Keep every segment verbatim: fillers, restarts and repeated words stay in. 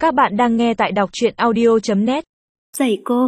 Các bạn đang nghe tại đọc truyện audio chấm net. Dạy cô.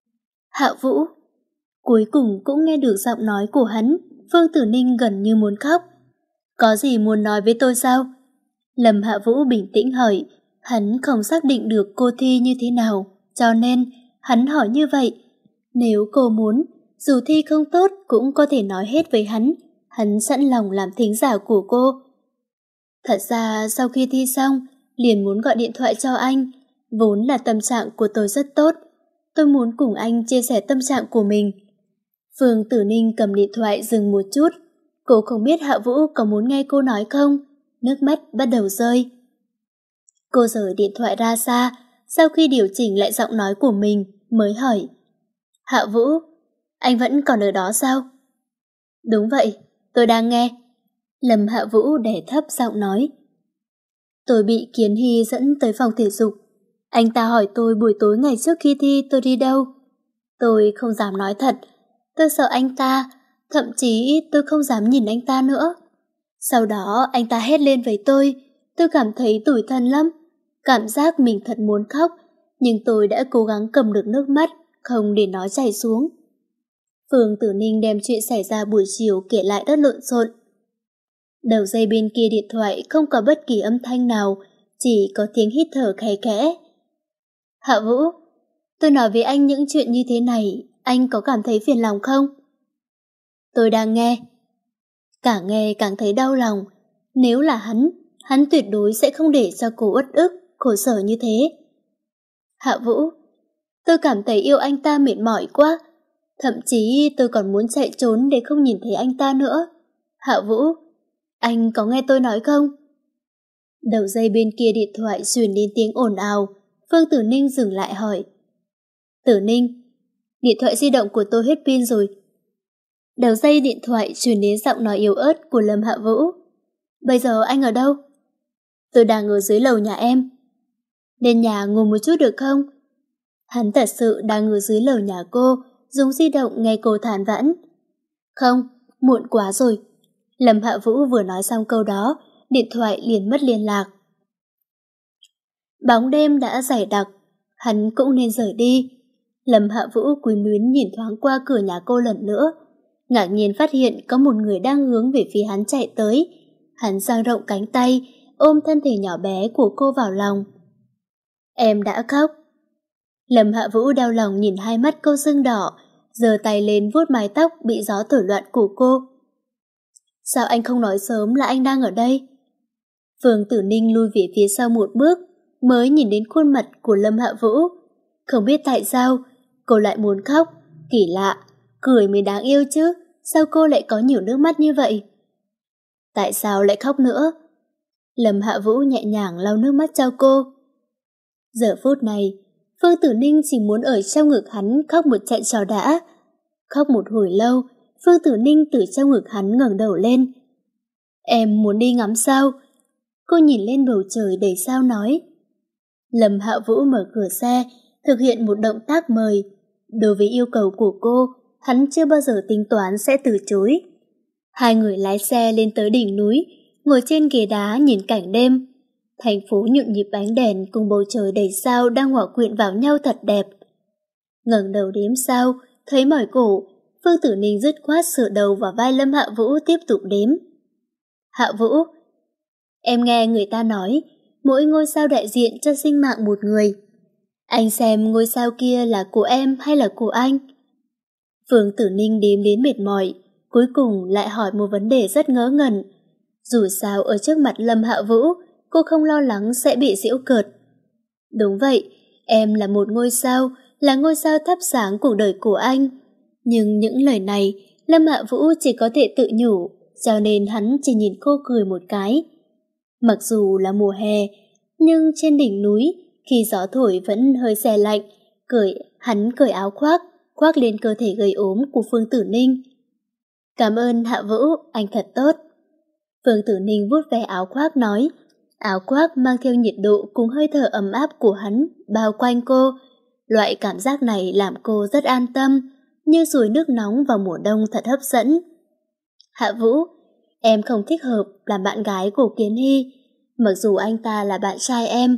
Hạ Vũ. Cuối cùng cũng nghe được giọng nói của hắn. Phương Tử Ninh gần như muốn khóc. Có gì muốn nói với tôi sao? Lâm Hạ Vũ bình tĩnh hỏi. Hắn không xác định được cô Thi như thế nào, cho nên hắn hỏi như vậy. Nếu cô muốn, dù Thi không tốt cũng có thể nói hết với hắn. Hắn sẵn lòng làm thính giả của cô. Thật ra sau khi thi xong, liền muốn gọi điện thoại cho anh. Vốn là tâm trạng của tôi rất tốt. Tôi muốn cùng anh chia sẻ tâm trạng của mình. Phương Tử Ninh cầm điện thoại dừng một chút. Cô không biết Hạ Vũ có muốn nghe cô nói không. Nước mắt bắt đầu rơi. Cô rời điện thoại ra xa. Sau khi điều chỉnh lại giọng nói của mình mới hỏi. Hạ Vũ, anh vẫn còn ở đó sao? Đúng vậy, tôi đang nghe. Lâm Hạ Vũ đè thấp giọng nói. Tôi bị Kiến Hy dẫn tới phòng thể dục. Anh ta hỏi tôi buổi tối ngày trước khi thi tôi đi đâu. Tôi không dám nói thật. Tôi sợ anh ta, thậm chí tôi không dám nhìn anh ta nữa. Sau đó anh ta hét lên với tôi. Tôi cảm thấy tủi thân lắm. Cảm giác mình thật muốn khóc. Nhưng tôi đã cố gắng cầm được nước mắt, không để nó chảy xuống. Phương Tử Ninh đem chuyện xảy ra buổi chiều kể lại rất lộn xộn. Đầu dây bên kia điện thoại không có bất kỳ âm thanh nào, chỉ có tiếng hít thở khẽ khẽ. Hạ Vũ, tôi nói với anh những chuyện như thế này, anh có cảm thấy phiền lòng không? Tôi đang nghe. Càng nghe càng thấy đau lòng. Nếu là hắn, hắn tuyệt đối sẽ không để cho cô uất ức, khổ sở như thế. Hạ Vũ, tôi cảm thấy yêu anh ta mệt mỏi quá. Thậm chí tôi còn muốn chạy trốn để không nhìn thấy anh ta nữa. Hạ Vũ, anh có nghe tôi nói không? Đầu dây bên kia điện thoại truyền đến tiếng ồn ào. Phương Tử Ninh dừng lại hỏi. Tử Ninh, điện thoại di động của tôi hết pin rồi. Đầu dây điện thoại truyền đến giọng nói yếu ớt của Lâm Hạ Vũ. Bây giờ anh ở đâu? Tôi đang ở dưới lầu nhà em. Lên nhà ngồi một chút được không? Hắn thật sự đang ở dưới lầu nhà cô, dùng di động nghe cô than vãn. Không, muộn quá rồi. Lâm Hạ Vũ vừa nói xong câu đó, điện thoại liền mất liên lạc. Bóng đêm đã dày đặc, hắn cũng nên rời đi. Lâm Hạ Vũ quyến luyến nhìn thoáng qua cửa nhà cô lần nữa, ngạc nhiên phát hiện có một người đang hướng về phía hắn chạy tới. Hắn dang rộng cánh tay, ôm thân thể nhỏ bé của cô vào lòng. Em đã khóc. Lâm Hạ Vũ đau lòng nhìn hai mắt cô sưng đỏ, giơ tay lên vuốt mái tóc bị gió thổi loạn của cô. Sao anh không nói sớm là anh đang ở đây? Phương Tử Ninh lui về phía sau một bước, mới nhìn đến khuôn mặt của Lâm Hạ Vũ. Không biết tại sao, cô lại muốn khóc. Kỳ lạ, cười mới đáng yêu chứ, sao cô lại có nhiều nước mắt như vậy? Tại sao lại khóc nữa? Lâm Hạ Vũ nhẹ nhàng lau nước mắt cho cô. Giờ phút này, Phương Tử Ninh chỉ muốn ở trong ngực hắn khóc một trận cho đã. Khóc một hồi lâu, Phương Tử Ninh từ trong ngực hắn ngẩng đầu lên. Em muốn đi ngắm sao? Cô nhìn lên bầu trời đầy sao nói. Lâm Hạ Vũ mở cửa xe, thực hiện một động tác mời. Đối với yêu cầu của cô, hắn chưa bao giờ tính toán sẽ từ chối. Hai người lái xe lên tới đỉnh núi, ngồi trên ghế đá nhìn cảnh đêm. Thành phố nhộn nhịp ánh đèn cùng bầu trời đầy sao đang hòa quyện vào nhau thật đẹp. Ngẩng đầu đếm sao, thấy mỏi cổ, Phương Tử Ninh dứt khoát sửa đầu vào vai Lâm Hạ Vũ tiếp tục đếm. Hạ Vũ, em nghe người ta nói, mỗi ngôi sao đại diện cho sinh mạng một người. Anh xem ngôi sao kia là của em hay là của anh? Phương Tử Ninh đếm đến mệt mỏi, cuối cùng lại hỏi một vấn đề rất ngớ ngẩn. Dù sao ở trước mặt Lâm Hạ Vũ, cô không lo lắng sẽ bị giễu cợt. Đúng vậy, em là một ngôi sao, là ngôi sao thắp sáng cuộc đời của anh. Nhưng những lời này, Lâm Hạ Vũ chỉ có thể tự nhủ, cho nên hắn chỉ nhìn cô cười một cái. Mặc dù là mùa hè, nhưng trên đỉnh núi, khi gió thổi vẫn hơi se lạnh, cởi, hắn cởi áo khoác, khoác lên cơ thể gầy ốm của Phương Tử Ninh. Cảm ơn Hạ Vũ, anh thật tốt. Phương Tử Ninh vuốt ve áo khoác nói, áo khoác mang theo nhiệt độ cùng hơi thở ấm áp của hắn bao quanh cô. Loại cảm giác này làm cô rất an tâm, như suối nước nóng vào mùa đông thật hấp dẫn. Hạ Vũ, em không thích hợp làm bạn gái của Kiến Hy. Mặc dù anh ta là bạn trai em,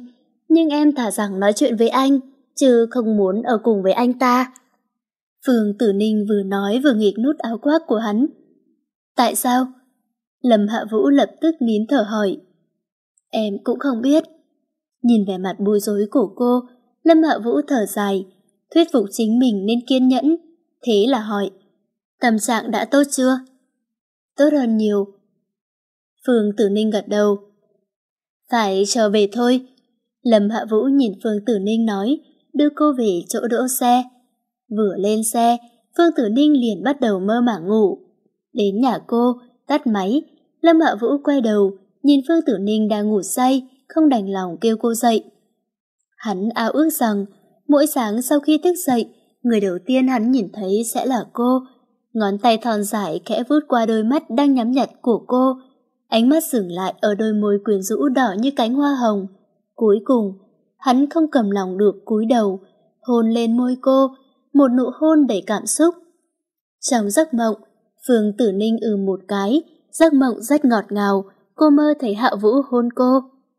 nhưng em thả rằng nói chuyện với anh, chứ không muốn ở cùng với anh ta. Phương Tử Ninh vừa nói vừa nghịch nút áo khoác của hắn. Tại sao? Lâm Hạ Vũ lập tức nín thở hỏi. Em cũng không biết. Nhìn vẻ mặt bối rối của cô, Lâm Hạ Vũ thở dài, thuyết phục chính mình nên kiên nhẫn. Thế là hỏi, tâm trạng đã tốt chưa? Tốt hơn nhiều. Phương Tử Ninh gật đầu. Phải trở về thôi. Lâm Hạ Vũ nhìn Phương Tử Ninh nói, đưa cô về chỗ đỗ xe. Vừa lên xe, Phương Tử Ninh liền bắt đầu mơ màng ngủ. Đến nhà cô, tắt máy, Lâm Hạ Vũ quay đầu, nhìn Phương Tử Ninh đang ngủ say, không đành lòng kêu cô dậy. Hắn ao ước rằng, mỗi sáng sau khi thức dậy, người đầu tiên hắn nhìn thấy sẽ là cô. Ngón tay thon dài khẽ vuốt qua đôi mắt đang nhắm nhặt của cô. Ánh mắt dừng lại ở đôi môi quyến rũ đỏ như cánh hoa hồng. Cuối cùng, hắn không cầm lòng được cúi đầu, hôn lên môi cô, một nụ hôn đầy cảm xúc. Trong giấc mộng, Phương Tử Ninh ừ một cái, giấc mộng rất ngọt ngào, cô mơ thấy Hạ Vũ hôn cô.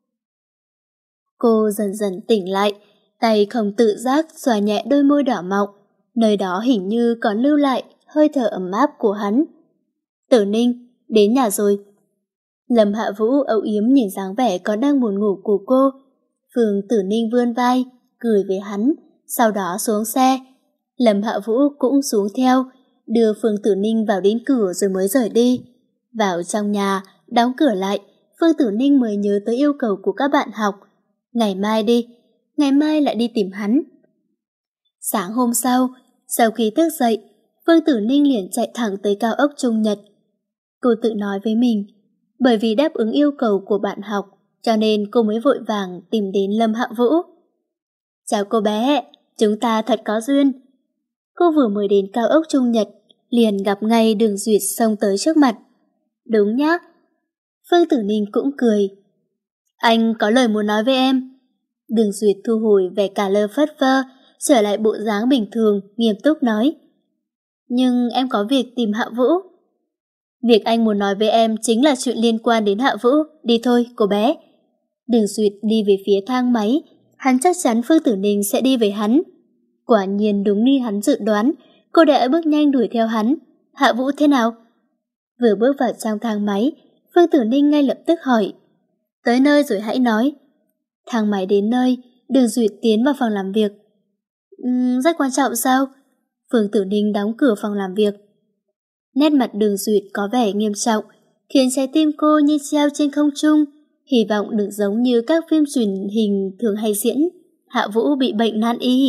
Cô dần dần tỉnh lại, tay không tự giác xòa nhẹ đôi môi đỏ mọng, nơi đó hình như còn lưu lại hơi thở ấm áp của hắn. Tử Ninh, đến nhà rồi. Lâm Hạ Vũ âu yếm nhìn dáng vẻ còn đang buồn ngủ của cô. Phương Tử Ninh vươn vai, cười với hắn, sau đó xuống xe. Lâm Hạ Vũ cũng xuống theo, đưa Phương Tử Ninh vào đến cửa rồi mới rời đi. Vào trong nhà, đóng cửa lại, Phương Tử Ninh mới nhớ tới yêu cầu của các bạn học. Ngày mai đi, ngày mai lại đi tìm hắn. Sáng hôm sau, sau khi thức dậy, Phương Tử Ninh liền chạy thẳng tới cao ốc Trung Nhật. Cô tự nói với mình, bởi vì đáp ứng yêu cầu của bạn học, cho nên cô mới vội vàng tìm đến Lâm Hạ Vũ. Chào cô bé, chúng ta thật có duyên. Cô vừa mới đến cao ốc Trung Nhật, liền gặp ngay Đường Duyệt xông tới trước mặt. Đúng nhá. Phương Tử Ninh cũng cười. Anh có lời muốn nói với em. Đường Duyệt thu hồi vẻ cả lơ phất phơ, trở lại bộ dáng bình thường, nghiêm túc nói. Nhưng em có việc tìm Hạ Vũ. Việc anh muốn nói với em chính là chuyện liên quan đến Hạ Vũ. Đi thôi, cô bé. Đường Duyệt đi về phía thang máy. Hắn chắc chắn Phương Tử Ninh sẽ đi với hắn. Quả nhiên đúng như hắn dự đoán, cô đã bước nhanh đuổi theo hắn. Hạ Vũ thế nào? Vừa bước vào trong thang máy, Phương Tử Ninh ngay lập tức hỏi. Tới nơi rồi hãy nói. Thang máy đến nơi, Đường Duyệt tiến vào phòng làm việc. Uhm, rất quan trọng sao? Phương Tử Ninh đóng cửa phòng làm việc. Nét mặt Đường Duyệt có vẻ nghiêm trọng, khiến trái tim cô như treo trên không trung, hy vọng đừng giống như các phim truyền hình thường hay diễn. Hạ Vũ bị bệnh nan y.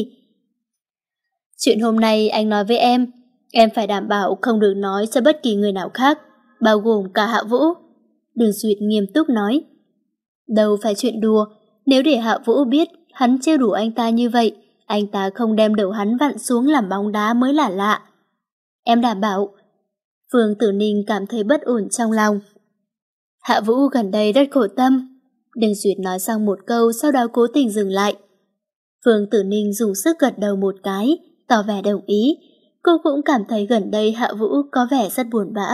Chuyện hôm nay anh nói với em, em phải đảm bảo không được nói cho bất kỳ người nào khác, bao gồm cả Hạ Vũ. Đường Duyệt nghiêm túc nói. Đâu phải chuyện đùa, nếu để Hạ Vũ biết hắn trêu đùa anh ta như vậy, anh ta không đem đầu hắn vặn xuống làm bóng đá mới là lạ. Em đảm bảo. Phương Tử Ninh cảm thấy bất ổn trong lòng. Hạ Vũ gần đây rất khổ tâm. Đường Duyệt nói xong một câu, sau đó cố tình dừng lại. Phương Tử Ninh dùng sức gật đầu một cái, tỏ vẻ đồng ý. Cô cũng cảm thấy gần đây Hạ Vũ có vẻ rất buồn bã.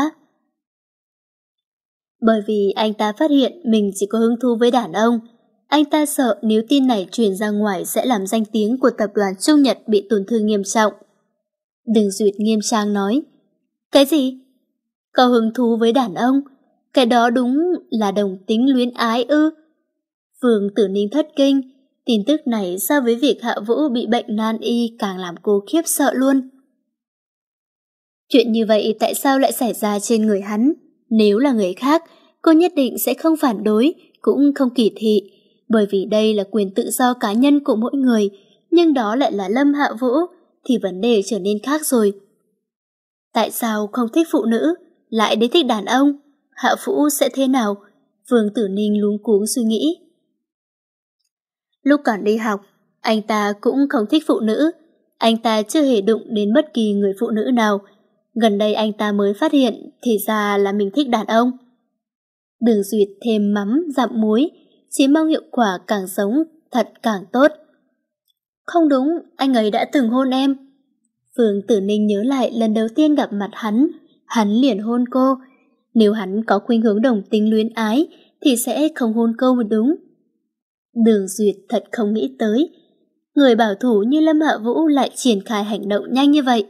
Bởi vì anh ta phát hiện mình chỉ có hứng thú với đàn ông. Anh ta sợ nếu tin này truyền ra ngoài sẽ làm danh tiếng của tập đoàn Trung Nhật bị tổn thương nghiêm trọng. Đường Duyệt nghiêm trang nói. Cái gì? Có hứng thú với đàn ông? Cái đó đúng là đồng tính luyến ái ư? Phương Tử Ninh thất kinh. Tin tức này so với việc Hạ Vũ bị bệnh nan y càng làm cô khiếp sợ luôn. Chuyện như vậy tại sao lại xảy ra trên người hắn? Nếu là người khác, cô nhất định sẽ không phản đối, cũng không kỳ thị, bởi vì đây là quyền tự do cá nhân của mỗi người, nhưng đó lại là Lâm Hạ Vũ, thì vấn đề trở nên khác rồi. Tại sao không thích phụ nữ, lại đến thích đàn ông? Hạ Vũ sẽ thế nào? Phương Tử Ninh luống cuống suy nghĩ. Lúc còn đi học, anh ta cũng không thích phụ nữ, anh ta chưa hề đụng đến bất kỳ người phụ nữ nào. Gần đây anh ta mới phát hiện thì ra là mình thích đàn ông. Đường Duyệt thêm mắm, dặm muối, chỉ mong hiệu quả càng sống thật càng tốt. Không đúng, anh ấy đã từng hôn em. Phương Tử Ninh nhớ lại lần đầu tiên gặp mặt hắn, hắn liền hôn cô. Nếu hắn có khuynh hướng đồng tính luyến ái thì sẽ không hôn cô một đúng. Đường Duyệt thật không nghĩ tới, người bảo thủ như Lâm Hạ Vũ lại triển khai hành động nhanh như vậy.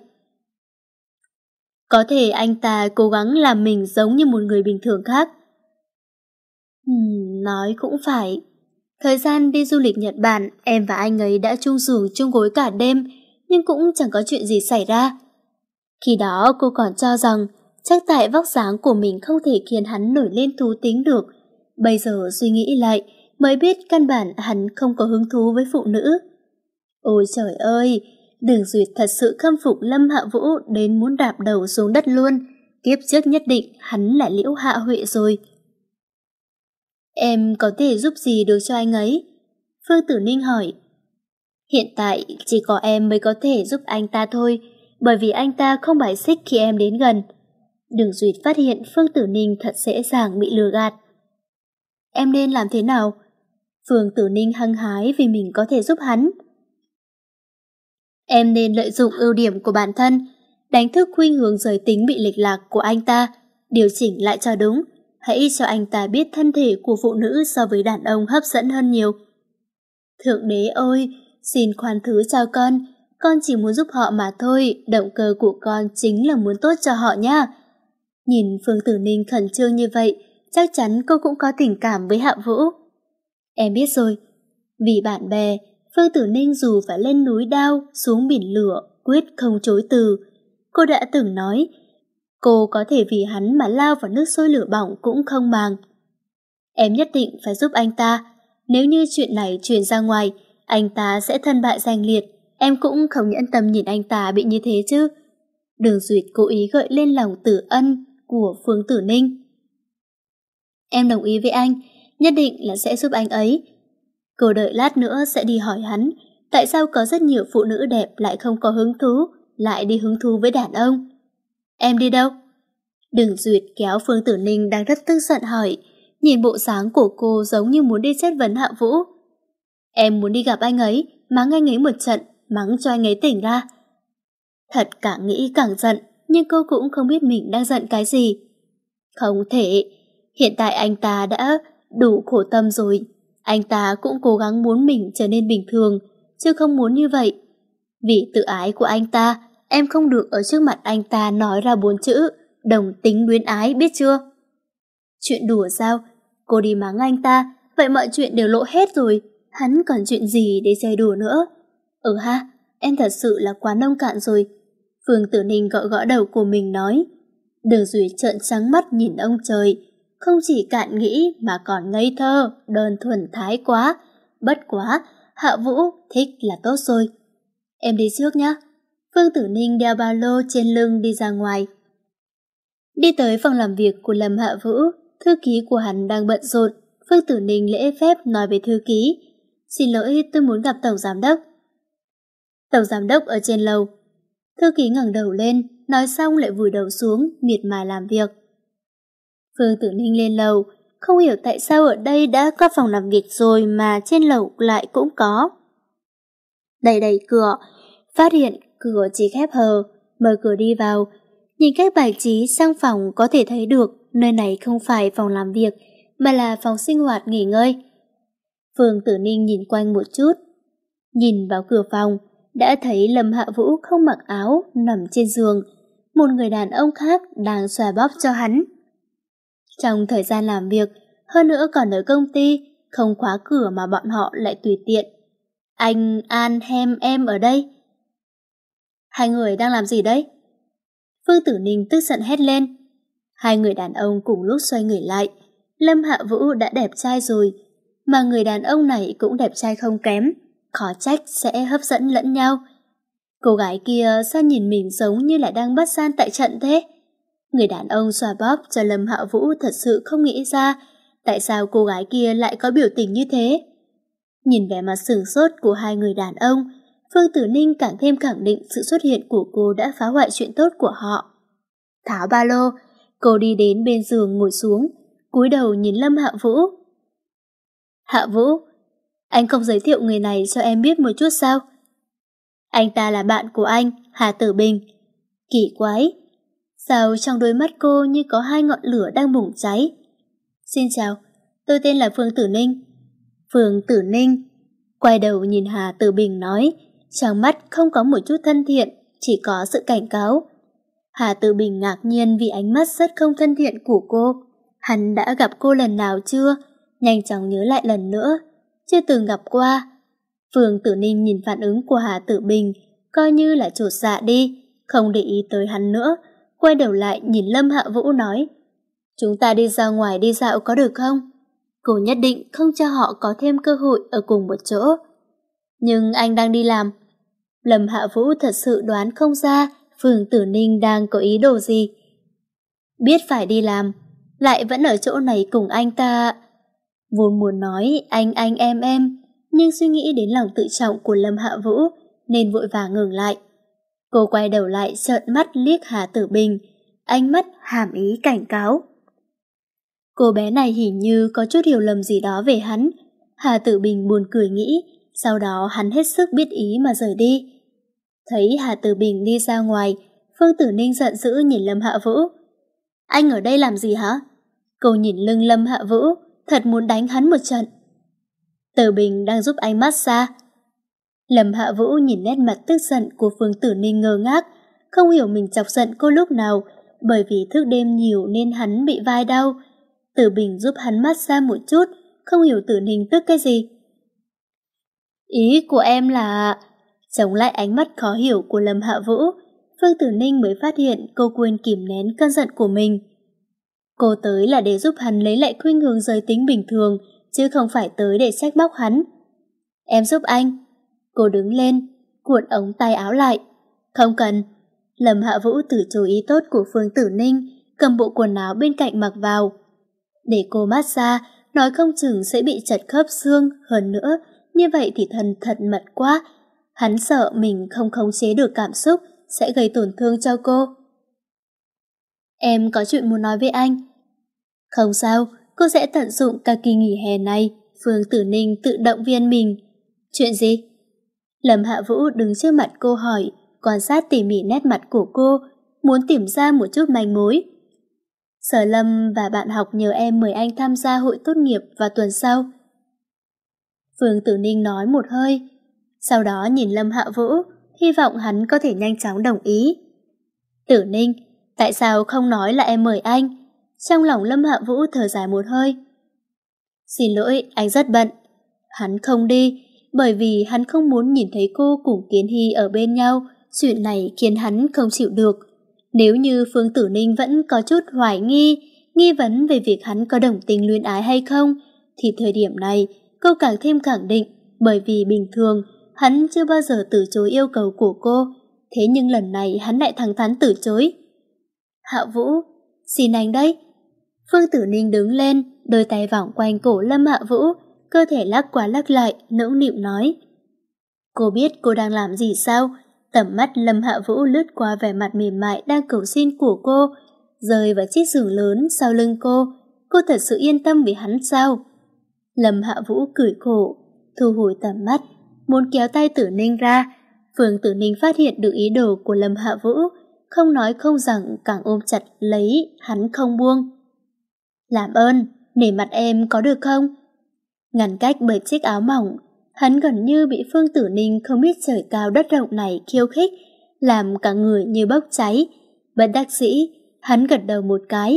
Có thể anh ta cố gắng làm mình giống như một người bình thường khác. Hmm, nói cũng phải. Thời gian đi du lịch Nhật Bản, em và anh ấy đã chung giường chung gối cả đêm, nhưng cũng chẳng có chuyện gì xảy ra. Khi đó cô còn cho rằng chắc tại vóc dáng của mình không thể khiến hắn nổi lên thú tính được. Bây giờ suy nghĩ lại mới biết căn bản hắn không có hứng thú với phụ nữ. Ôi trời ơi, Đường Duyệt thật sự khâm phục Lâm Hạ Vũ đến muốn đạp đầu xuống đất luôn. Kiếp trước nhất định hắn là Liễu Hạ Huệ rồi. Em có thể giúp gì được cho anh ấy? Phương Tử Ninh hỏi. Hiện tại chỉ có em mới có thể giúp anh ta thôi, bởi vì anh ta không bài xích khi em đến gần. Đường Duyệt phát hiện Phương Tử Ninh thật dễ dàng bị lừa gạt. Em nên làm thế nào? Phương Tử Ninh hăng hái vì mình có thể giúp hắn. Em nên lợi dụng ưu điểm của bản thân, đánh thức khuynh hướng giới tính bị lệch lạc của anh ta, điều chỉnh lại cho đúng. Hãy cho anh ta biết thân thể của phụ nữ so với đàn ông hấp dẫn hơn nhiều. Thượng đế ơi, xin khoan thứ cho con, con chỉ muốn giúp họ mà thôi, động cơ của con chính là muốn tốt cho họ nha. Nhìn Phương Tử Ninh khẩn trương như vậy, chắc chắn cô cũng có tình cảm với Hạ Vũ. Em biết rồi, vì bạn bè, Phương Tử Ninh dù phải lên núi đao, xuống biển lửa, quyết không chối từ. Cô đã từng nói, cô có thể vì hắn mà lao vào nước sôi lửa bỏng cũng không màng. Em nhất định phải giúp anh ta, nếu như chuyện này truyền ra ngoài, anh ta sẽ thân bại danh liệt, em cũng không nhẫn tâm nhìn anh ta bị như thế chứ. Đường Duyệt cố ý gợi lên lòng tử ân của Phương Tử Ninh. Em đồng ý với anh, nhất định là sẽ giúp anh ấy. Cô đợi lát nữa sẽ đi hỏi hắn, tại sao có rất nhiều phụ nữ đẹp lại không có hứng thú, lại đi hứng thú với đàn ông. Em đi đâu? Đường Duyệt kéo Phương Tử Ninh đang rất tức giận hỏi, nhìn bộ dáng của cô giống như muốn đi chất vấn Hạ Vũ. Em muốn đi gặp anh ấy, mắng anh ấy một trận, mắng cho anh ấy tỉnh ra. Thật càng nghĩ càng giận, nhưng cô cũng không biết mình đang giận cái gì. Không thể, hiện tại anh ta đã đủ khổ tâm rồi. Anh ta cũng cố gắng muốn mình trở nên bình thường, chứ không muốn như vậy. Vì tự ái của anh ta, em không được ở trước mặt anh ta nói ra bốn chữ đồng tính luyến ái, biết chưa? Chuyện đùa sao? Cô đi mắng anh ta, vậy mọi chuyện đều lộ hết rồi. Hắn còn chuyện gì để chơi đùa nữa? Ừ ha, em thật sự là quá nông cạn rồi. Phương Tử Ninh gõ gõ đầu của mình nói. Đường Duyệt trợn trắng mắt nhìn ông trời. Không chỉ cạn nghĩ mà còn ngây thơ, đơn thuần thái quá. Bất quá, Hạ Vũ thích là tốt rồi. Em đi trước nhé. Phương Tử Ninh đeo ba lô trên lưng đi ra ngoài. Đi tới phòng làm việc của Lâm Hạ Vũ, thư ký của hắn đang bận rộn. Phương Tử Ninh lễ phép nói với thư ký. Xin lỗi, tôi muốn gặp Tổng Giám Đốc. Tổng Giám Đốc ở trên lầu. Thư ký ngẩng đầu lên, nói xong lại vùi đầu xuống, miệt mài làm việc. Phương Tử Ninh lên lầu, không hiểu tại sao ở đây đã có phòng làm việc rồi mà trên lầu lại cũng có. Đẩy đẩy cửa, phát hiện cửa chỉ khép hờ, mở cửa đi vào. Nhìn cách bài trí sang phòng có thể thấy được nơi này không phải phòng làm việc mà là phòng sinh hoạt nghỉ ngơi. Phương Tử Ninh nhìn quanh một chút, nhìn vào cửa phòng, đã thấy Lâm Hạ Vũ không mặc áo nằm trên giường, một người đàn ông khác đang xoa bóp cho hắn. Trong thời gian làm việc, hơn nữa còn ở công ty, không khóa cửa mà bọn họ lại tùy tiện. Anh An hem em ở đây. Hai người đang làm gì đấy? Phương Tử Ninh tức giận hét lên. Hai người đàn ông cùng lúc xoay người lại. Lâm Hạ Vũ đã đẹp trai rồi, mà người đàn ông này cũng đẹp trai không kém, khó trách sẽ hấp dẫn lẫn nhau. Cô gái kia sao nhìn mình giống như là đang bắt gian tại trận thế? Người đàn ông xoa bóp cho Lâm Hạ Vũ thật sự không nghĩ ra tại sao cô gái kia lại có biểu tình như thế. Nhìn vẻ mặt sửng sốt của hai người đàn ông, Phương Tử Ninh càng thêm khẳng định sự xuất hiện của cô đã phá hoại chuyện tốt của họ. Tháo ba lô, cô đi đến bên giường ngồi xuống, cúi đầu nhìn Lâm Hạ Vũ. Hạ Vũ, anh không giới thiệu người này cho em biết một chút sao? Anh ta là bạn của anh, Hà Tử Bình. Kỳ quái, sao trong đôi mắt cô như có hai ngọn lửa đang bùng cháy? Xin chào, tôi tên là Phương Tử Ninh. Phương Tử Ninh quay đầu nhìn Hà Tử Bình nói, trong mắt không có một chút thân thiện, chỉ có sự cảnh cáo. Hà Tử Bình ngạc nhiên vì ánh mắt rất không thân thiện của cô. Hắn đã gặp cô lần nào chưa? Nhanh chóng nhớ lại lần nữa. Chưa từng gặp qua. Phương Tử Ninh nhìn phản ứng của Hà Tử Bình, coi như là chột dạ đi, không để ý tới hắn nữa. Quay đầu lại nhìn Lâm Hạ Vũ nói, chúng ta đi ra ngoài đi dạo có được không? Cô nhất định không cho họ có thêm cơ hội ở cùng một chỗ. Nhưng anh đang đi làm. Lâm Hạ Vũ thật sự đoán không ra Phương Tử Ninh đang có ý đồ gì. Biết phải đi làm, lại vẫn ở chỗ này cùng anh ta. Vốn muốn nói anh anh em em, nhưng suy nghĩ đến lòng tự trọng của Lâm Hạ Vũ nên vội vàng ngừng lại. Cô quay đầu lại trợn mắt liếc Hà Tử Bình, ánh mắt hàm ý cảnh cáo. Cô bé này hình như có chút hiểu lầm gì đó về hắn. Hà Tử Bình buồn cười nghĩ, sau đó hắn hết sức biết ý mà rời đi. Thấy Hà Tử Bình đi ra ngoài, Phương Tử Ninh giận dữ nhìn Lâm Hạ Vũ. Anh ở đây làm gì hả? Cô nhìn lưng Lâm Hạ Vũ, thật muốn đánh hắn một trận. Tử Bình đang giúp anh massage. Lâm Hạ Vũ nhìn nét mặt tức giận của Phương Tử Ninh ngơ ngác, không hiểu mình chọc giận cô lúc nào, bởi vì thức đêm nhiều nên hắn bị vai đau. Tử Bình giúp hắn massage một chút, không hiểu Tử Ninh tức cái gì. Ý của em là... Chống lại ánh mắt khó hiểu của Lâm Hạ Vũ, Phương Tử Ninh mới phát hiện cô quên kìm nén cơn giận của mình. Cô tới là để giúp hắn lấy lại khuynh hướng giới tính bình thường, chứ không phải tới để trách móc hắn. Em giúp anh. Cô đứng lên, cuộn ống tay áo lại. Không cần. Lâm Hạ Vũ từ chối ý tốt của Phương Tử Ninh, cầm bộ quần áo bên cạnh mặc vào. Để cô massage, nói không chừng sẽ bị chật khớp xương, hơn nữa, như vậy thì thần thật mật quá. Hắn sợ mình không khống chế được cảm xúc sẽ gây tổn thương cho cô. Em có chuyện muốn nói với anh. Không sao, cô sẽ tận dụng cả kỳ nghỉ hè này. Phương Tử Ninh tự động viên mình. Chuyện gì? Lâm Hạ Vũ đứng trước mặt cô hỏi, quan sát tỉ mỉ nét mặt của cô, muốn tìm ra một chút manh mối. Sở Lâm và bạn học nhờ em mời anh tham gia hội tốt nghiệp vào tuần sau. Phương Tử Ninh nói một hơi, sau đó nhìn Lâm Hạ Vũ, hy vọng hắn có thể nhanh chóng đồng ý. Tử Ninh, tại sao không nói là em mời anh? Trong lòng Lâm Hạ Vũ thở dài một hơi. Xin lỗi, anh rất bận. Hắn không đi, bởi vì hắn không muốn nhìn thấy cô cùng Kiến Hy ở bên nhau. Chuyện này khiến hắn không chịu được. Nếu như Phương Tử Ninh vẫn có chút hoài nghi, nghi vấn về việc hắn có đồng tình luyến ái hay không, thì thời điểm này cô càng thêm khẳng định, bởi vì bình thường hắn chưa bao giờ từ chối yêu cầu của cô, thế nhưng lần này hắn lại thẳng thắn từ chối. Hạ Vũ, xin anh đấy. Phương Tử Ninh đứng lên, đôi tay vòng quanh cổ Lâm Hạ Vũ, cơ thể lắc qua lắc lại, nũng nịu nói. Cô biết cô đang làm gì sao? Tầm mắt Lâm Hạ Vũ lướt qua vẻ mặt mềm mại đang cầu xin của cô, rơi vào chiếc giường lớn sau lưng cô. Cô thật sự yên tâm về hắn sao? Lâm Hạ Vũ cười khổ, thu hồi tầm mắt, muốn kéo tay Tử Ninh ra. Phương Tử Ninh phát hiện được ý đồ của Lâm Hạ Vũ, không nói không rằng càng ôm chặt lấy hắn không buông. Làm ơn, nể mặt em có được không? Ngăn cách bởi chiếc áo mỏng, hắn gần như bị Phương Tử Ninh không biết trời cao đất rộng này khiêu khích, làm cả người như bốc cháy. Bất đắc dĩ, hắn gật đầu một cái.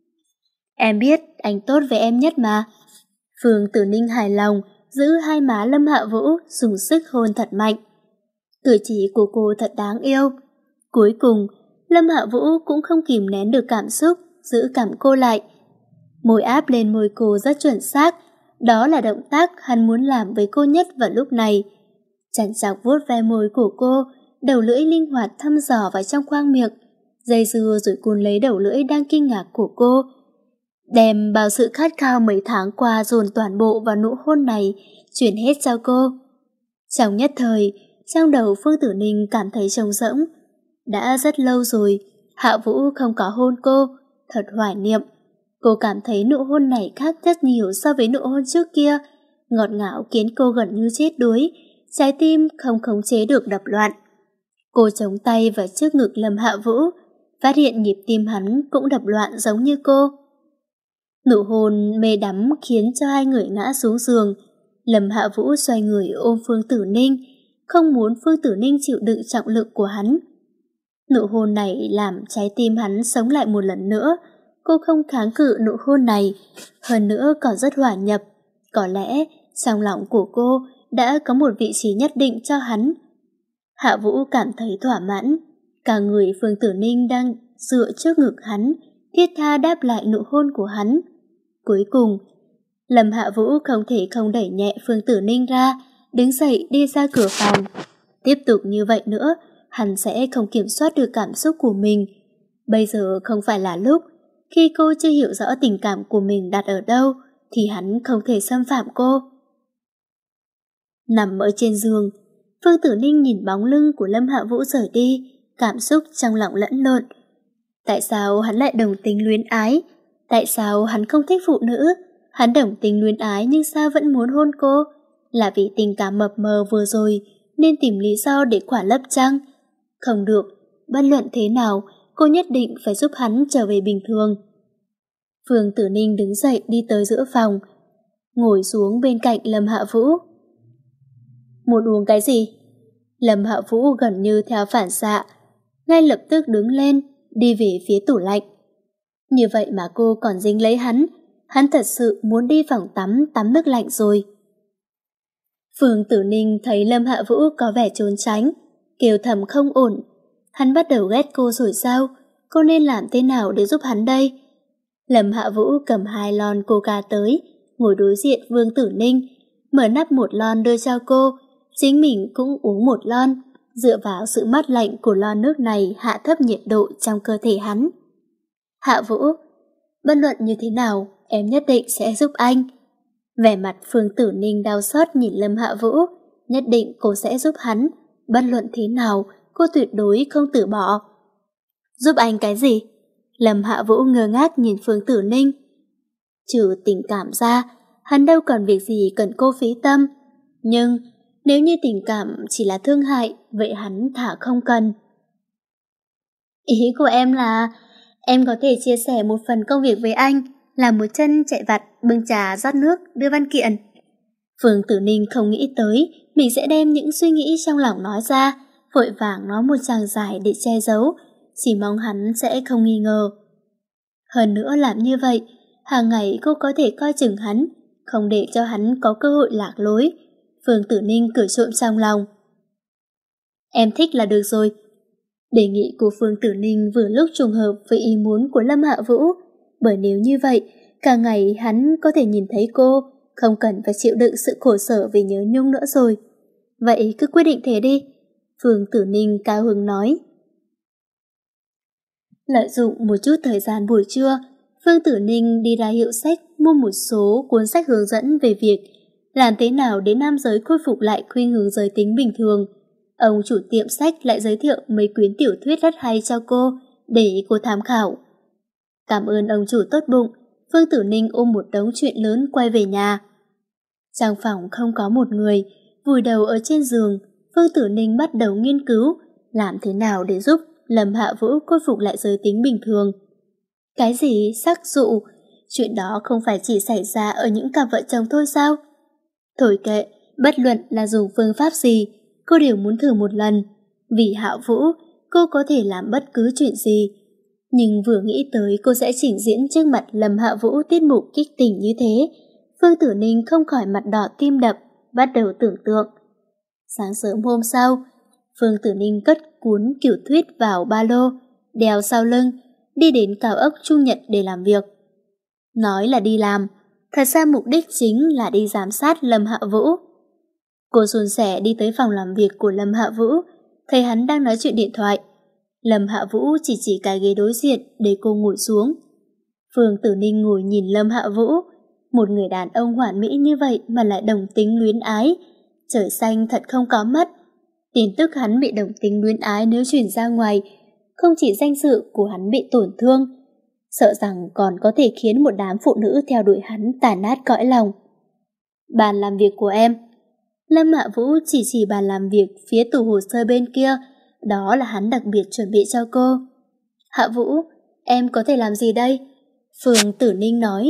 Em biết anh tốt với em nhất mà. Phương Tử Ninh hài lòng, giữ hai má Lâm Hạ Vũ, dùng sức hôn thật mạnh. Cử chỉ của cô thật đáng yêu. Cuối cùng, Lâm Hạ Vũ cũng không kìm nén được cảm xúc, giữ cảm cô lại. Môi áp lên môi cô rất chuẩn xác, đó là động tác hắn muốn làm với cô nhất vào lúc này. Chằn chọc vuốt ve môi của cô, đầu lưỡi linh hoạt thăm dò vào trong khoang miệng, dây dưa rồi cuốn lấy đầu lưỡi đang kinh ngạc của cô. Đem bao sự khát khao mấy tháng qua dồn toàn bộ vào nụ hôn này, chuyển hết cho cô. Trong nhất thời, trong đầu Phương Tử Ninh cảm thấy trống rỗng. Đã rất lâu rồi, Hạ Vũ không có hôn cô, thật hoài niệm. Cô cảm thấy nụ hôn này khác rất nhiều so với nụ hôn trước kia, ngọt ngào khiến cô gần như chết đuối, trái tim không khống chế được đập loạn. Cô chống tay vào trước ngực Lâm Hạ Vũ, phát hiện nhịp tim hắn cũng đập loạn giống như cô. Nụ hôn mê đắm khiến cho hai người ngã xuống giường. Lâm Hạ Vũ xoay người ôm Phương Tử Ninh, không muốn Phương Tử Ninh chịu đựng trọng lượng của hắn. Nụ hôn này làm trái tim hắn sống lại một lần nữa. Cô không kháng cự nụ hôn này, hơn nữa còn rất hòa nhập. Có lẽ trong lòng của cô đã có một vị trí nhất định cho hắn. Hạ Vũ cảm thấy thỏa mãn. Cả người Phương Tử Ninh đang dựa trước ngực hắn, thiết tha đáp lại nụ hôn của hắn. Cuối cùng, Lâm Hạ Vũ không thể không đẩy nhẹ Phương Tử Ninh ra, đứng dậy đi ra cửa phòng. Tiếp tục như vậy nữa, hắn sẽ không kiểm soát được cảm xúc của mình. Bây giờ không phải là lúc. Khi cô chưa hiểu rõ tình cảm của mình đặt ở đâu, thì hắn không thể xâm phạm cô. Nằm ở trên giường, Phương Tử Ninh nhìn bóng lưng của Lâm Hạ Vũ rời đi, cảm xúc trong lòng lẫn lộn. Tại sao hắn lại đồng tình luyến ái? Tại sao hắn không thích phụ nữ? Hắn đồng tình luyến ái nhưng sao vẫn muốn hôn cô? Là vì tình cảm mập mờ vừa rồi nên tìm lý do để khỏa lấp chăng? Không được, bất luận thế nào, cô nhất định phải giúp hắn trở về bình thường. Phương Tử Ninh đứng dậy đi tới giữa phòng, ngồi xuống bên cạnh Lâm Hạ Vũ. Muốn uống cái gì? Lâm Hạ Vũ gần như theo phản xạ, ngay lập tức đứng lên, đi về phía tủ lạnh. Như vậy mà cô còn dính lấy hắn, hắn thật sự muốn đi phòng tắm tắm nước lạnh rồi. Phương Tử Ninh thấy Lâm Hạ Vũ có vẻ trốn tránh, kêu thầm không ổn. Hắn bắt đầu ghét cô rồi sao? Cô nên làm thế nào để giúp hắn đây? Lâm Hạ Vũ cầm hai lon coca tới, ngồi đối diện Vương Tử Ninh, mở nắp một lon đưa cho cô, chính mình cũng uống một lon, dựa vào sự mát lạnh của lon nước này hạ thấp nhiệt độ trong cơ thể hắn. Hạ Vũ, bất luận như thế nào, em nhất định sẽ giúp anh. Vẻ mặt Phương Tử Ninh đau xót nhìn Lâm Hạ Vũ, nhất định cô sẽ giúp hắn, bất luận thế nào, cô tuyệt đối không từ bỏ. Giúp anh cái gì? Lâm Hạ Vũ ngơ ngác nhìn Phương Tử Ninh. Trừ tình cảm ra, hắn đâu còn việc gì cần cô phí tâm. Nhưng nếu như tình cảm chỉ là thương hại, vậy hắn thả không cần. Ý của em là em có thể chia sẻ một phần công việc với anh, làm một chân chạy vặt, bưng trà rót nước, đưa văn kiện. Phương Tử Ninh không nghĩ tới mình sẽ đem những suy nghĩ trong lòng nói ra, vội vàng nói một tràng dài để che giấu, chỉ mong hắn sẽ không nghi ngờ. Hơn nữa làm như vậy, hàng ngày cô có thể coi chừng hắn, không để cho hắn có cơ hội lạc lối. Phương Tử Ninh cười trộm trong lòng. Em thích là được rồi. Đề nghị của Phương Tử Ninh vừa lúc trùng hợp với ý muốn của Lâm Hạ Vũ, bởi nếu như vậy, cả ngày hắn có thể nhìn thấy cô, không cần phải chịu đựng sự khổ sở vì nhớ nhung nữa rồi. Vậy cứ quyết định thế đi. Phương Tử Ninh cao hứng nói. Lợi dụng một chút thời gian buổi trưa, Phương Tử Ninh đi ra hiệu sách mua một số cuốn sách hướng dẫn về việc làm thế nào để nam giới khôi phục lại khuynh hướng giới tính bình thường. Ông chủ tiệm sách lại giới thiệu mấy quyển tiểu thuyết rất hay cho cô để cô tham khảo. Cảm ơn ông chủ tốt bụng, Phương Tử Ninh ôm một đống chuyện lớn quay về nhà. Trong phòng không có một người, vùi đầu ở trên giường, Phương Tử Ninh bắt đầu nghiên cứu làm thế nào để giúp Lâm Hạ Vũ khôi phục lại giới tính bình thường. Cái gì sắc dụ? Chuyện đó không phải chỉ xảy ra ở những cặp vợ chồng thôi sao? Thôi kệ, bất luận là dùng phương pháp gì, cô đều muốn thử một lần. Vì Hạ Vũ, cô có thể làm bất cứ chuyện gì. Nhưng vừa nghĩ tới cô sẽ trình diễn trước mặt Lâm Hạ Vũ tiết mục kích tình như thế, Phương Tử Ninh không khỏi mặt đỏ tim đập, bắt đầu tưởng tượng. Sáng sớm hôm sau, Phương Tử Ninh cất cuốn tiểu thuyết vào ba lô, đeo sau lưng, đi đến cao ốc Trung Nhật để làm việc. Nói là đi làm, thật ra mục đích chính là đi giám sát Lâm Hạ Vũ. Cô suôn sẻ đi tới phòng làm việc của Lâm Hạ Vũ, thấy hắn đang nói chuyện điện thoại. Lâm Hạ Vũ chỉ chỉ cái ghế đối diện để cô ngồi xuống. Phương Tử Ninh ngồi nhìn Lâm Hạ Vũ, một người đàn ông hoàn mỹ như vậy mà lại đồng tính luyến ái. Trời xanh thật không có mất. Tin tức hắn bị đồng tính luyến ái nếu truyền ra ngoài, không chỉ danh dự của hắn bị tổn thương, sợ rằng còn có thể khiến một đám phụ nữ theo đuổi hắn tàn nát cõi lòng. Bàn làm việc của em. Lâm Hạ Vũ chỉ chỉ bàn làm việc phía tủ hồ sơ bên kia, đó là hắn đặc biệt chuẩn bị cho cô. Hạ Vũ, em có thể làm gì đây? Phương Tử Ninh nói.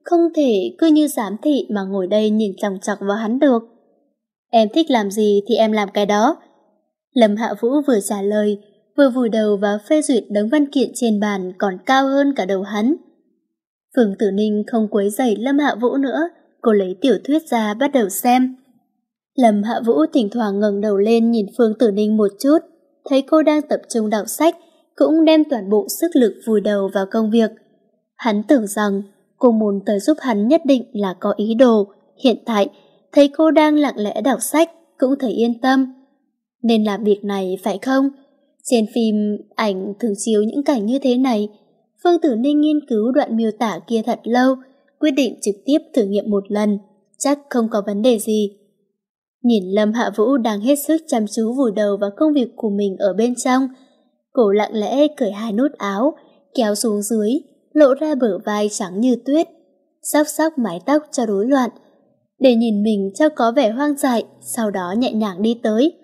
không thể cứ như giám thị mà ngồi đây nhìn chòng chọc vào hắn được. Em thích làm gì thì em làm cái đó. Lâm Hạ Vũ vừa trả lời, vừa vùi đầu vào phê duyệt đống văn kiện trên bàn còn cao hơn cả đầu hắn. Phương Tử Ninh không quấy rầy Lâm Hạ Vũ nữa, cô lấy tiểu thuyết ra bắt đầu xem. Lâm Hạ Vũ thỉnh thoảng ngẩng đầu lên nhìn Phương Tử Ninh một chút, thấy cô đang tập trung đọc sách, cũng đem toàn bộ sức lực vùi đầu vào công việc. Hắn tưởng rằng cô muốn tới giúp hắn nhất định là có ý đồ, hiện tại thấy cô đang lặng lẽ đọc sách cũng thấy yên tâm. Nên làm việc này phải không? Trên phim ảnh thường chiếu những cảnh như thế này. Phương Tử Ninh nghiên cứu đoạn miêu tả kia thật lâu, quyết định trực tiếp thử nghiệm một lần, chắc không có vấn đề gì. Nhìn Lâm Hạ Vũ đang hết sức chăm chú vùi đầu vào công việc của mình ở bên trong, cô lặng lẽ cởi hai nút áo, kéo xuống dưới, lộ ra bờ vai trắng như tuyết, xóc xóc mái tóc cho rối loạn, để nhìn mình cho có vẻ hoang dại, sau đó nhẹ nhàng đi tới.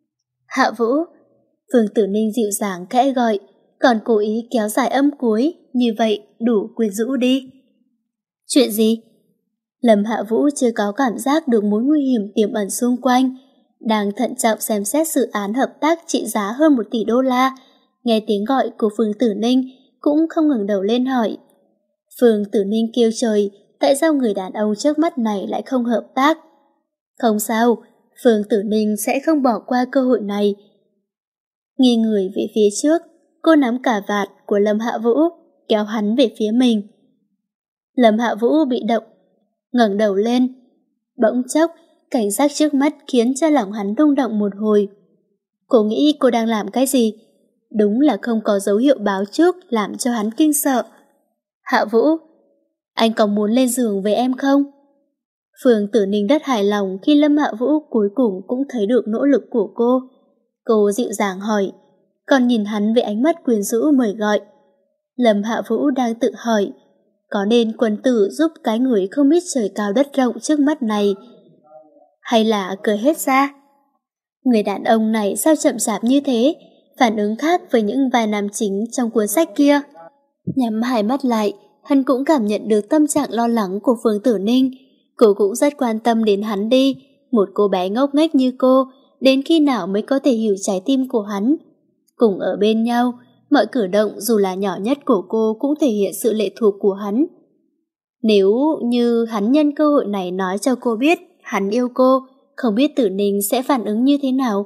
Hạ Vũ, Phương Tử Ninh dịu dàng khẽ gọi, còn cố ý kéo dài âm cuối, như vậy đủ quyến rũ đi. Chuyện gì? Lâm Hạ Vũ chưa có cảm giác được mối nguy hiểm tiềm ẩn xung quanh, đang thận trọng xem xét dự án hợp tác trị giá hơn một tỷ đô la. Nghe tiếng gọi của Phương Tử Ninh cũng không ngẩng đầu lên hỏi. Phương Tử Ninh kêu trời, tại sao người đàn ông trước mắt này lại không hợp tác? Không sao, Phương Tử Ninh sẽ không bỏ qua cơ hội này. Nghiêng người về phía trước, cô nắm cà vạt của Lâm Hạ Vũ, kéo hắn về phía mình. Lâm Hạ Vũ bị động, ngẩng đầu lên. Bỗng chốc, cảnh giác trước mắt khiến cho lòng hắn rung động một hồi. Cô nghĩ cô đang làm cái gì? Đúng là không có dấu hiệu báo trước làm cho hắn kinh sợ. Hạ Vũ, anh có muốn lên giường với em không? Phương Tử Ninh rất hài lòng khi Lâm Hạ Vũ cuối cùng cũng thấy được nỗ lực của cô. Cô dịu dàng hỏi, còn nhìn hắn với ánh mắt quyến rũ mời gọi. Lâm Hạ Vũ đang tự hỏi, có nên quân tử giúp cái người không biết trời cao đất rộng trước mắt này, hay là cười hết ra? Người đàn ông này sao chậm chạp như thế, phản ứng khác với những vài nam chính trong cuốn sách kia. Nhắm hai mắt lại, hắn cũng cảm nhận được tâm trạng lo lắng của Phương Tử Ninh. Cô cũng rất quan tâm đến hắn đi, một cô bé ngốc nghếch như cô, đến khi nào mới có thể hiểu trái tim của hắn. Cùng ở bên nhau, mọi cử động dù là nhỏ nhất của cô cũng thể hiện sự lệ thuộc của hắn. Nếu như hắn nhân cơ hội này nói cho cô biết hắn yêu cô, không biết Tử Ninh sẽ phản ứng như thế nào.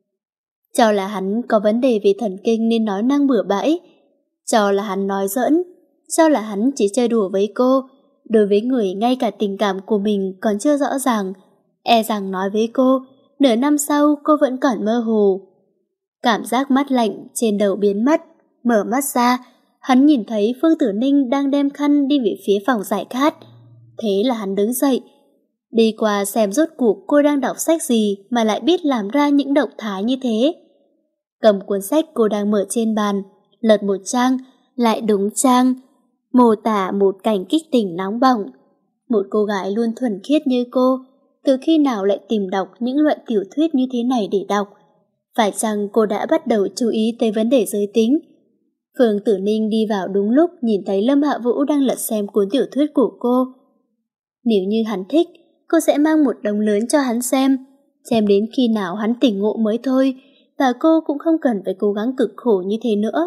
Cho là hắn có vấn đề về thần kinh nên nói năng bừa bãi, cho là hắn nói giỡn, cho là hắn chỉ chơi đùa với cô. Đối với người ngay cả tình cảm của mình còn chưa rõ ràng, e rằng nói với cô, nửa năm sau cô vẫn còn mơ hồ. Cảm giác mát lạnh trên đầu biến mất, mở mắt ra, hắn nhìn thấy Phương Tử Ninh đang đem khăn đi về phía phòng giải khát. Thế là hắn đứng dậy, đi qua xem rốt cuộc cô đang đọc sách gì mà lại biết làm ra những động thái như thế. Cầm cuốn sách cô đang mở trên bàn, lật một trang, lại đúng trang, mô tả một cảnh kích tình nóng bỏng. Một cô gái luôn thuần khiết như cô, từ khi nào lại tìm đọc những loại tiểu thuyết như thế này để đọc? Phải chăng cô đã bắt đầu chú ý tới vấn đề giới tính? Phương Tử Ninh đi vào đúng lúc nhìn thấy Lâm Hạ Vũ đang lật xem cuốn tiểu thuyết của cô. Nếu như hắn thích, cô sẽ mang một đống lớn cho hắn xem, xem đến khi nào hắn tỉnh ngộ mới thôi, và cô cũng không cần phải cố gắng cực khổ như thế nữa.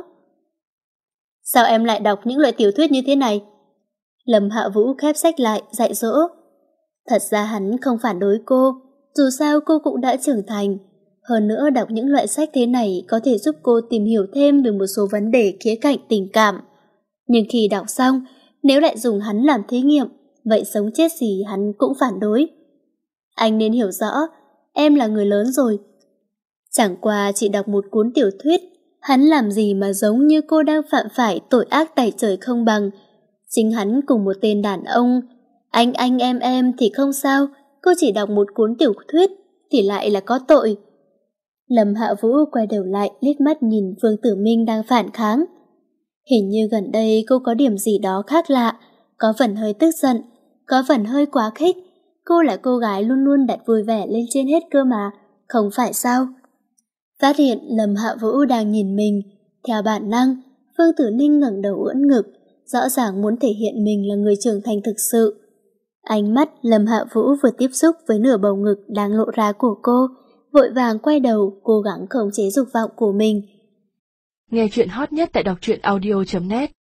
Sao em lại đọc những loại tiểu thuyết như thế này? Lâm Hạ Vũ khép sách lại, dạy dỗ. Thật ra hắn không phản đối cô, dù sao cô cũng đã trưởng thành. Hơn nữa đọc những loại sách thế này có thể giúp cô tìm hiểu thêm về một số vấn đề khía cạnh tình cảm. Nhưng khi đọc xong, nếu lại dùng hắn làm thí nghiệm, vậy sống chết gì hắn cũng phản đối. Anh nên hiểu rõ, em là người lớn rồi. Chẳng qua chỉ đọc một cuốn tiểu thuyết, hắn làm gì mà giống như cô đang phạm phải tội ác tày trời không bằng. Chính hắn cùng một tên đàn ông, anh anh em em thì không sao, cô chỉ đọc một cuốn tiểu thuyết thì lại là có tội. Lâm Hạ Vũ quay đầu lại liếc mắt nhìn Phương Tử Minh đang phản kháng. Hình như gần đây cô có điểm gì đó khác lạ, có phần hơi tức giận, có phần hơi quá khích. Cô là cô gái luôn luôn đặt vui vẻ lên trên hết cơ mà, không phải sao? Phát hiện Lâm Hạ Vũ đang nhìn mình, theo bản năng, Phương Tử Ninh ngẩng đầu ưỡn ngực, rõ ràng muốn thể hiện mình là người trưởng thành thực sự. Ánh mắt Lâm Hạ Vũ vừa tiếp xúc với nửa bầu ngực đang lộ ra của cô, vội vàng quay đầu, cố gắng khống chế dục vọng của mình. Nghe chuyện hot nhất tại đọc truyện audio chấm net.